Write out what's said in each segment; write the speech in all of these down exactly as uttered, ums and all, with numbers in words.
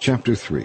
Chapter three.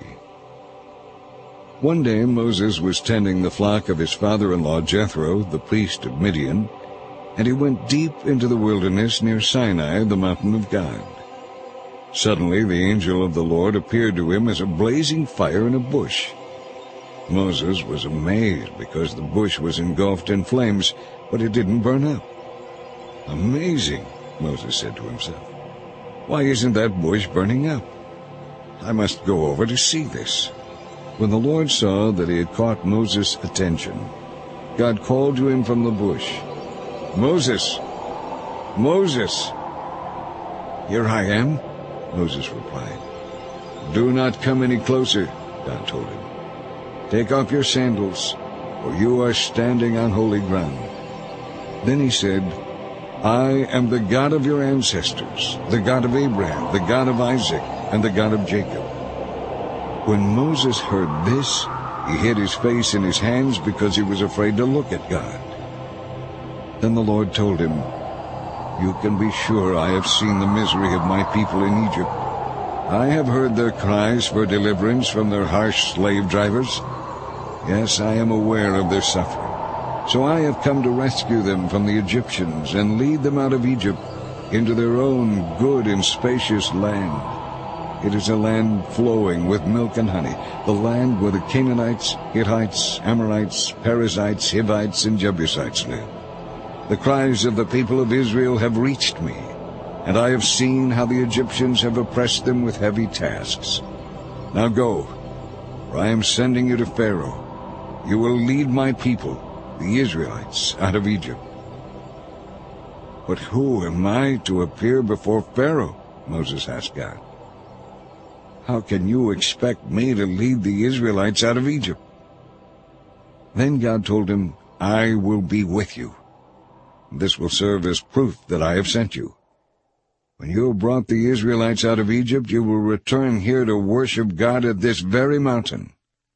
One day Moses was tending the flock of his father-in-law Jethro, the priest of Midian, and he went deep into the wilderness near Sinai, the mountain of God. Suddenly the angel of the Lord appeared to him as a blazing fire in a bush. Moses was amazed because the bush was engulfed in flames, but it didn't burn up. "Amazing," Moses said to himself. "Why isn't that bush burning up? I must go over to see this." When the Lord saw that he had caught Moses' attention, God called to him from the bush, "Moses! Moses!" "Here I am," Moses replied. "Do not come any closer," God told him. "Take off your sandals, for you are standing on holy ground." Then he said, "I am the God of your ancestors, the God of Abraham, the God of Isaac, and the God of Jacob." When Moses heard this, he hid his face in his hands because he was afraid to look at God. Then the Lord told him, "You can be sure I have seen the misery of my people in Egypt. I have heard their cries for deliverance from their harsh slave drivers. Yes, I am aware of their suffering. So I have come to rescue them from the Egyptians and lead them out of Egypt into their own good and spacious land. It is a land flowing with milk and honey, the land where the Canaanites, Hittites, Amorites, Perizzites, Hivites, and Jebusites live. The cries of the people of Israel have reached me, and I have seen how the Egyptians have oppressed them with heavy tasks. Now go, for I am sending you to Pharaoh. You will lead my people, the Israelites, out of Egypt." "But who am I to appear before Pharaoh?" Moses asked God. "How can you expect me to lead the Israelites out of Egypt?" Then God told him, "I will be with you. This will serve as proof that I have sent you. When you have brought the Israelites out of Egypt, you will return here to worship God at this very mountain."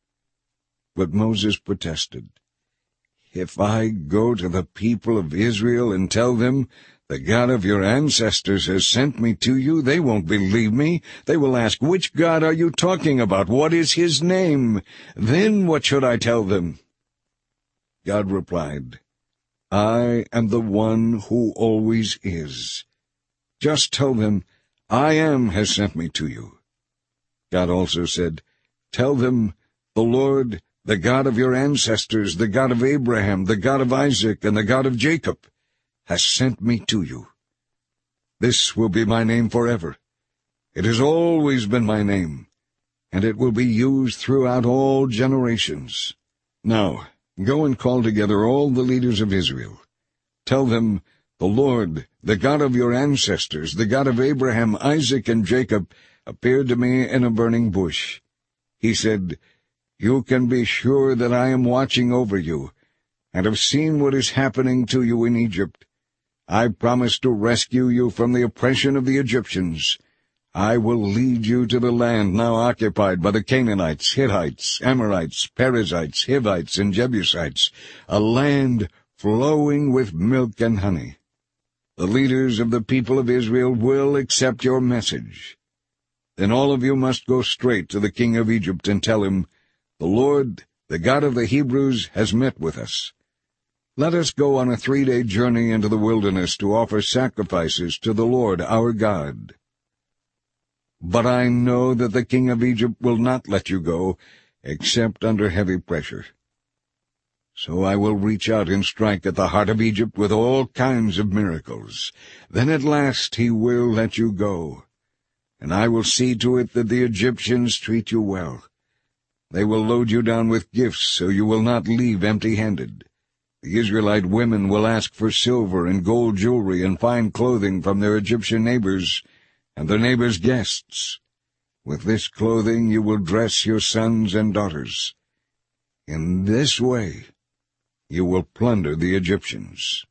But Moses protested, "If I go to the people of Israel and tell them, 'The God of your ancestors has sent me to you,' they won't believe me. They will ask, 'Which God are you talking about? What is his name?' Then what should I tell them?" God replied, "I am the one who always is. Just tell them, 'I am has sent me to you.'" God also said, "Tell them, 'The Lord, the God of your ancestors, the God of Abraham, the God of Isaac, and the God of Jacob, has sent me to you. This will be my name forever. It has always been my name, and it will be used throughout all generations. Now, go and call together all the leaders of Israel. Tell them, 'The Lord, the God of your ancestors, the God of Abraham, Isaac, and Jacob, appeared to me in a burning bush. He said, "You can be sure that I am watching over you, and have seen what is happening to you in Egypt. I promised to rescue you from the oppression of the Egyptians. I will lead you to the land now occupied by the Canaanites, Hittites, Amorites, Perizzites, Hivites, and Jebusites, a land flowing with milk and honey. The leaders of the people of Israel will accept your message. Then all of you must go straight to the king of Egypt and tell him, 'The Lord, the God of the Hebrews, has met with us. Let us go on a three-day journey into the wilderness to offer sacrifices to the Lord our God.' But I know that the king of Egypt will not let you go, except under heavy pressure. So I will reach out and strike at the heart of Egypt with all kinds of miracles. Then at last he will let you go. And I will see to it that the Egyptians treat you well. They will load you down with gifts, so you will not leave empty-handed. The Israelite women will ask for silver and gold jewelry and fine clothing from their Egyptian neighbors and their neighbors' guests. With this clothing you will dress your sons and daughters. In this way you will plunder the Egyptians."